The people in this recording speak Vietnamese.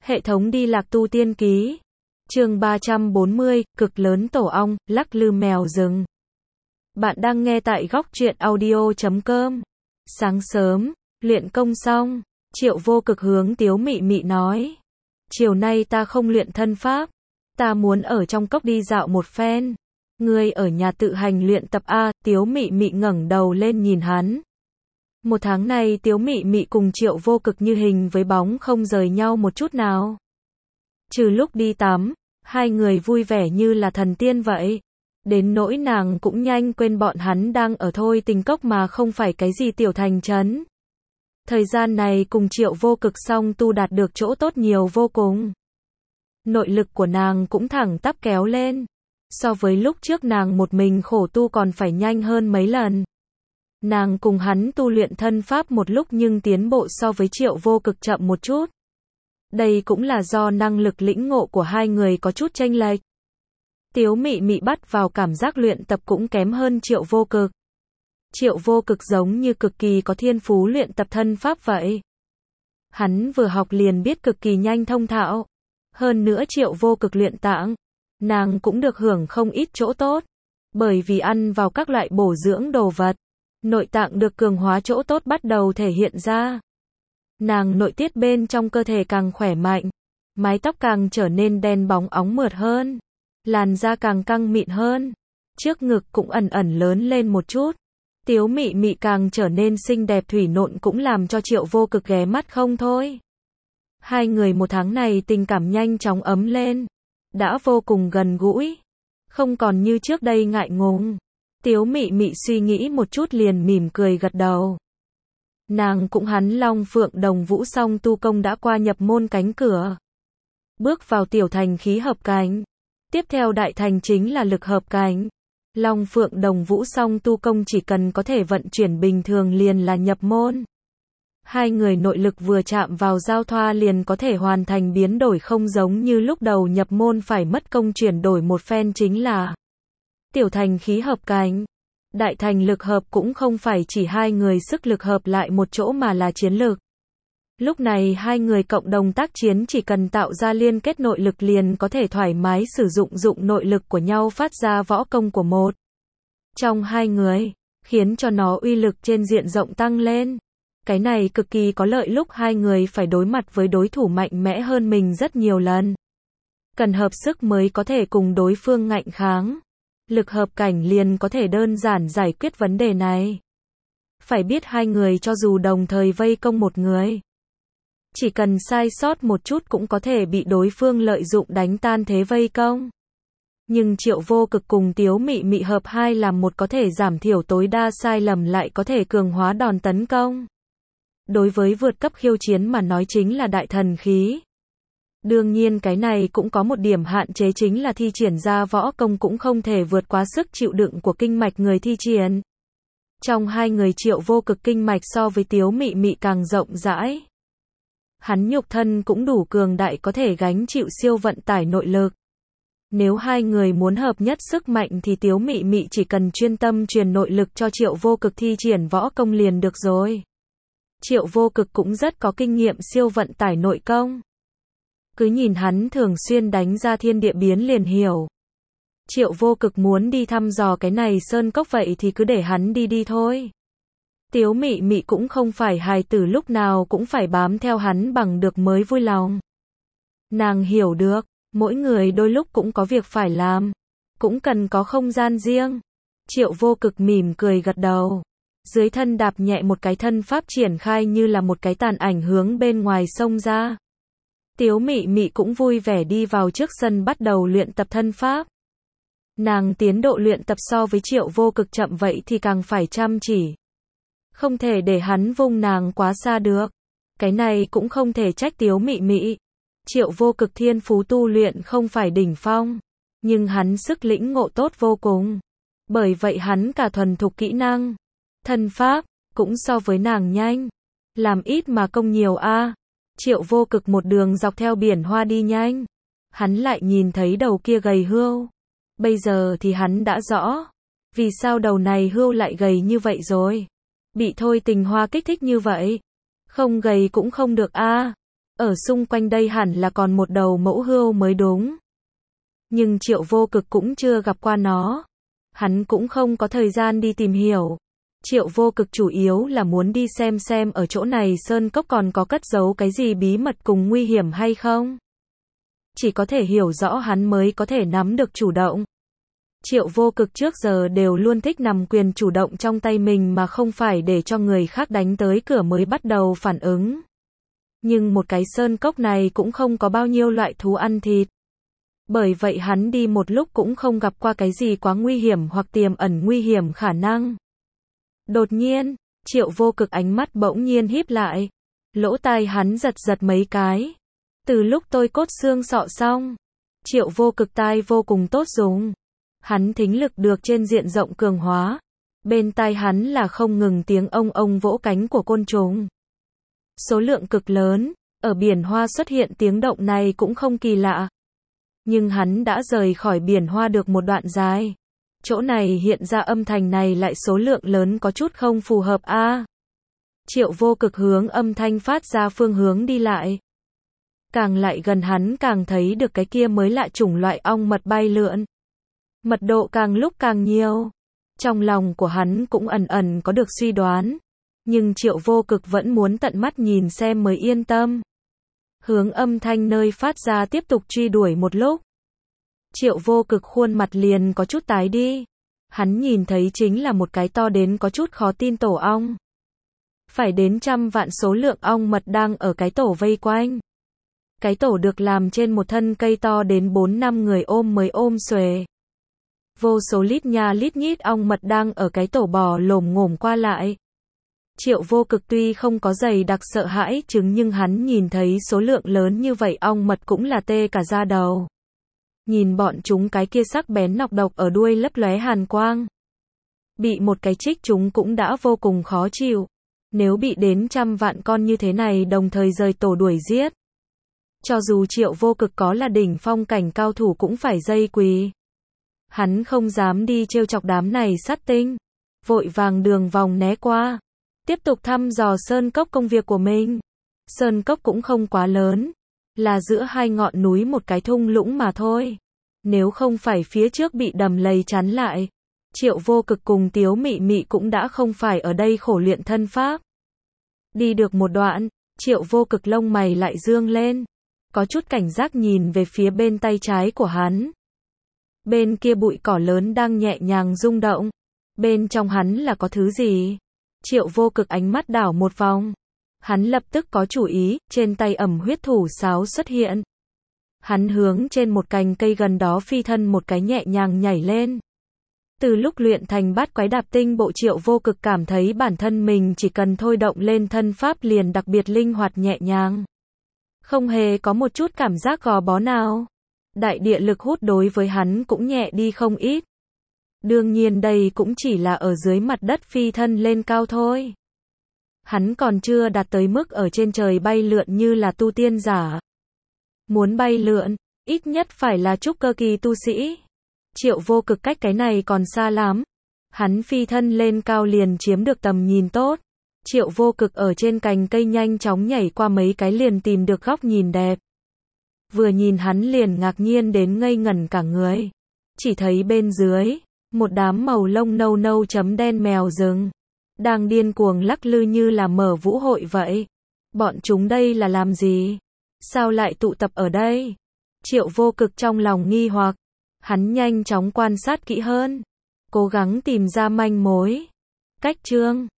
Hệ thống đi lạc tu tiên ký. Chương 340, cực lớn tổ ong, lắc lư mèo rừng. Bạn đang nghe tại góc truyện audio.com. Sáng sớm, luyện công xong, Triệu Vô Cực hướng Tiếu Mị Mị nói. Chiều nay ta không luyện thân pháp. Ta muốn ở trong cốc đi dạo một phen. Ngươi ở nhà tự hành luyện tập A. Tiếu Mị Mị ngẩng đầu lên nhìn hắn. Một tháng này Tiếu Mị Mị cùng Triệu Vô Cực như hình với bóng không rời nhau một chút nào. Trừ lúc đi tắm, hai người vui vẻ như là thần tiên vậy. Đến nỗi nàng cũng nhanh quên bọn hắn đang ở Thôi Tình Cốc mà không phải cái gì tiểu thành trấn. Thời gian này cùng Triệu Vô Cực song tu đạt được chỗ tốt nhiều vô cùng. Nội lực của nàng cũng thẳng tắp kéo lên. So với lúc trước nàng một mình khổ tu còn phải nhanh hơn mấy lần. Nàng cùng hắn tu luyện thân pháp một lúc nhưng tiến bộ so với Triệu Vô Cực chậm một chút. Đây cũng là do năng lực lĩnh ngộ của hai người có chút chênh lệch. Tiếu Mị Mị bắt vào cảm giác luyện tập cũng kém hơn Triệu Vô Cực. Triệu Vô Cực giống như cực kỳ có thiên phú luyện tập thân pháp vậy. Hắn vừa học liền biết cực kỳ nhanh thông thạo. Hơn nữa Triệu Vô Cực luyện tạng, nàng cũng được hưởng không ít chỗ tốt. Bởi vì ăn vào các loại bổ dưỡng đồ vật, nội tạng được cường hóa chỗ tốt bắt đầu thể hiện ra. Nàng nội tiết bên trong cơ thể càng khỏe mạnh, mái tóc càng trở nên đen bóng óng mượt hơn, làn da càng căng mịn hơn, trước ngực cũng ẩn ẩn lớn lên một chút. Tiếu Mị Mị càng trở nên xinh đẹp thủy nộn cũng làm cho Triệu Vô Cực ghé mắt không thôi. Hai người một tháng này tình cảm nhanh chóng ấm lên, đã vô cùng gần gũi, không còn như trước đây ngại ngùng. Tiếu Mị Mị suy nghĩ một chút liền mỉm cười gật đầu. Nàng cũng hắn Long Phượng Đồng Vũ song tu công đã qua nhập môn cánh cửa. Bước vào tiểu thành khí hợp cảnh. Tiếp theo đại thành chính là lực hợp cảnh. Long Phượng Đồng Vũ song tu công chỉ cần có thể vận chuyển bình thường liền là nhập môn. Hai người nội lực vừa chạm vào giao thoa liền có thể hoàn thành biến đổi, không giống như lúc đầu nhập môn phải mất công chuyển đổi một phen chính là tiểu thành khí hợp cảnh. Đại thành lực hợp cũng không phải chỉ hai người sức lực hợp lại một chỗ mà là chiến lực. Lúc này hai người cộng đồng tác chiến chỉ cần tạo ra liên kết nội lực liền có thể thoải mái sử dụng nội lực của nhau phát ra võ công của một trong hai người, khiến cho nó uy lực trên diện rộng tăng lên. Cái này cực kỳ có lợi lúc hai người phải đối mặt với đối thủ mạnh mẽ hơn mình rất nhiều lần. Cần hợp sức mới có thể cùng đối phương ngạnh kháng. Lực hợp cảnh liền có thể đơn giản giải quyết vấn đề này. Phải biết hai người cho dù đồng thời vây công một người, chỉ cần sai sót một chút cũng có thể bị đối phương lợi dụng đánh tan thế vây công. Nhưng Triệu Vô Cực cùng Tiếu Mị Mị hợp hai làm một có thể giảm thiểu tối đa sai lầm lại có thể cường hóa đòn tấn công. Đối với vượt cấp khiêu chiến mà nói chính là đại thần khí. Đương nhiên cái này cũng có một điểm hạn chế chính là thi triển ra võ công cũng không thể vượt quá sức chịu đựng của kinh mạch người thi triển. Trong hai người Triệu Vô Cực kinh mạch so với Tiếu Mị Mị càng rộng rãi. Hắn nhục thân cũng đủ cường đại có thể gánh chịu siêu vận tải nội lực. Nếu hai người muốn hợp nhất sức mạnh thì Tiếu Mị Mị chỉ cần chuyên tâm truyền nội lực cho Triệu Vô Cực thi triển võ công liền được rồi. Triệu Vô Cực cũng rất có kinh nghiệm siêu vận tải nội công. Cứ nhìn hắn thường xuyên đánh ra thiên địa biến liền hiểu. Triệu Vô Cực muốn đi thăm dò cái này sơn cốc vậy thì cứ để hắn đi đi thôi. Tiếu Mị Mị cũng không phải hài tử lúc nào cũng phải bám theo hắn bằng được mới vui lòng. Nàng hiểu được, mỗi người đôi lúc cũng có việc phải làm, cũng cần có không gian riêng. Triệu Vô Cực mỉm cười gật đầu. Dưới thân đạp nhẹ một cái thân pháp triển khai như là một cái tàn ảnh hướng bên ngoài xông ra. Tiếu Mị Mị cũng vui vẻ đi vào trước sân bắt đầu luyện tập thân pháp. Nàng tiến độ luyện tập so với Triệu Vô Cực chậm vậy thì càng phải chăm chỉ. Không thể để hắn vung nàng quá xa được. Cái này cũng không thể trách Tiếu Mị Mị. Triệu Vô Cực thiên phú tu luyện không phải đỉnh phong, nhưng hắn sức lĩnh ngộ tốt vô cùng. Bởi vậy hắn cả thuần thục kỹ năng, thân pháp, cũng so với nàng nhanh. Làm ít mà công nhiều a. Triệu Vô Cực một đường dọc theo biển hoa đi nhanh. Hắn lại nhìn thấy đầu kia gầy hươu. Bây giờ thì hắn đã rõ. Vì sao đầu này hươu lại gầy như vậy rồi. Bị Thôi Tình Hoa kích thích như vậy. Không gầy cũng không được a. Ở xung quanh đây hẳn là còn một đầu mẫu hươu mới đúng. Nhưng Triệu Vô Cực cũng chưa gặp qua nó. Hắn cũng không có thời gian đi tìm hiểu. Triệu Vô Cực chủ yếu là muốn đi xem ở chỗ này sơn cốc còn có cất giấu cái gì bí mật cùng nguy hiểm hay không. Chỉ có thể hiểu rõ hắn mới có thể nắm được chủ động. Triệu Vô Cực trước giờ đều luôn thích nắm quyền chủ động trong tay mình mà không phải để cho người khác đánh tới cửa mới bắt đầu phản ứng. Nhưng một cái sơn cốc này cũng không có bao nhiêu loại thú ăn thịt. Bởi vậy hắn đi một lúc cũng không gặp qua cái gì quá nguy hiểm hoặc tiềm ẩn nguy hiểm khả năng. Đột nhiên, Triệu Vô Cực ánh mắt bỗng nhiên híp lại. Lỗ tai hắn giật giật mấy cái. Từ lúc tôi cốt xương sọ xong, Triệu Vô Cực tai vô cùng tốt dùng. Hắn thính lực được trên diện rộng cường hóa. Bên tai hắn là không ngừng tiếng ông vỗ cánh của côn trùng. Số lượng cực lớn, ở biển hoa xuất hiện tiếng động này cũng không kỳ lạ. Nhưng hắn đã rời khỏi biển hoa được một đoạn dài. Chỗ này hiện ra âm thanh này lại số lượng lớn có chút không phù hợp a. Triệu Vô Cực hướng âm thanh phát ra phương hướng đi lại. Càng lại gần hắn càng thấy được cái kia mới lạ chủng loại ong mật bay lượn. Mật độ càng lúc càng nhiều. Trong lòng của hắn cũng ẩn ẩn có được suy đoán. Nhưng Triệu Vô Cực vẫn muốn tận mắt nhìn xem mới yên tâm. Hướng âm thanh nơi phát ra tiếp tục truy đuổi một lúc. Triệu Vô Cực khuôn mặt liền có chút tái đi. Hắn nhìn thấy chính là một cái to đến có chút khó tin tổ ong. Phải đến trăm vạn số lượng ong mật đang ở cái tổ vây quanh. Cái tổ được làm trên một thân cây to đến 4-5 người ôm mới ôm xuề. Vô số lít nha lít nhít ong mật đang ở cái tổ bò lồm ngổm qua lại. Triệu Vô Cực tuy không có dày đặc sợ hãi chứng nhưng hắn nhìn thấy số lượng lớn như vậy ong mật cũng là tê cả da đầu. Nhìn bọn chúng cái kia sắc bén nọc độc ở đuôi lấp lóe hàn quang. Bị một cái chích chúng cũng đã vô cùng khó chịu. Nếu bị đến trăm vạn con như thế này đồng thời rời tổ đuổi giết. Cho dù Triệu Vô Cực có là đỉnh phong cảnh cao thủ cũng phải dây quỳ. Hắn không dám đi trêu chọc đám này sát tinh. Vội vàng đường vòng né qua. Tiếp tục thăm dò sơn cốc công việc của mình. Sơn cốc cũng không quá lớn. Là giữa hai ngọn núi một cái thung lũng mà thôi. Nếu không phải phía trước bị đầm lầy chắn lại. Triệu Vô Cực cùng Tiếu Mị Mị cũng đã không phải ở đây khổ luyện thân pháp. Đi được một đoạn, Triệu Vô Cực lông mày lại dương lên. Có chút cảnh giác nhìn về phía bên tay trái của hắn. Bên kia bụi cỏ lớn đang nhẹ nhàng rung động. Bên trong hắn là có thứ gì? Triệu Vô Cực ánh mắt đảo một vòng. Hắn lập tức có chủ ý, trên tay ẩm huyết thủ sáo xuất hiện. Hắn hướng trên một cành cây gần đó phi thân một cái nhẹ nhàng nhảy lên. Từ lúc luyện thành bát quái đạp tinh bộ Triệu Vô Cực cảm thấy bản thân mình chỉ cần thôi động lên thân pháp liền đặc biệt linh hoạt nhẹ nhàng. Không hề có một chút cảm giác gò bó nào. Đại địa lực hút đối với hắn cũng nhẹ đi không ít. Đương nhiên đây cũng chỉ là ở dưới mặt đất phi thân lên cao thôi. Hắn còn chưa đạt tới mức ở trên trời bay lượn như là tu tiên giả. Muốn bay lượn, ít nhất phải là trúc cơ kỳ tu sĩ. Triệu Vô Cực cách cái này còn xa lắm. Hắn phi thân lên cao liền chiếm được tầm nhìn tốt. Triệu Vô Cực ở trên cành cây nhanh chóng nhảy qua mấy cái liền tìm được góc nhìn đẹp. Vừa nhìn hắn liền ngạc nhiên đến ngây ngẩn cả người. Chỉ thấy bên dưới, một đám màu lông nâu nâu chấm đen mèo rừng. Đang điên cuồng lắc lư như là mở vũ hội vậy. Bọn chúng đây là làm gì? Sao lại tụ tập ở đây? Triệu Vô Cực trong lòng nghi hoặc. Hắn nhanh chóng quan sát kỹ hơn. Cố gắng tìm ra manh mối. Cách chương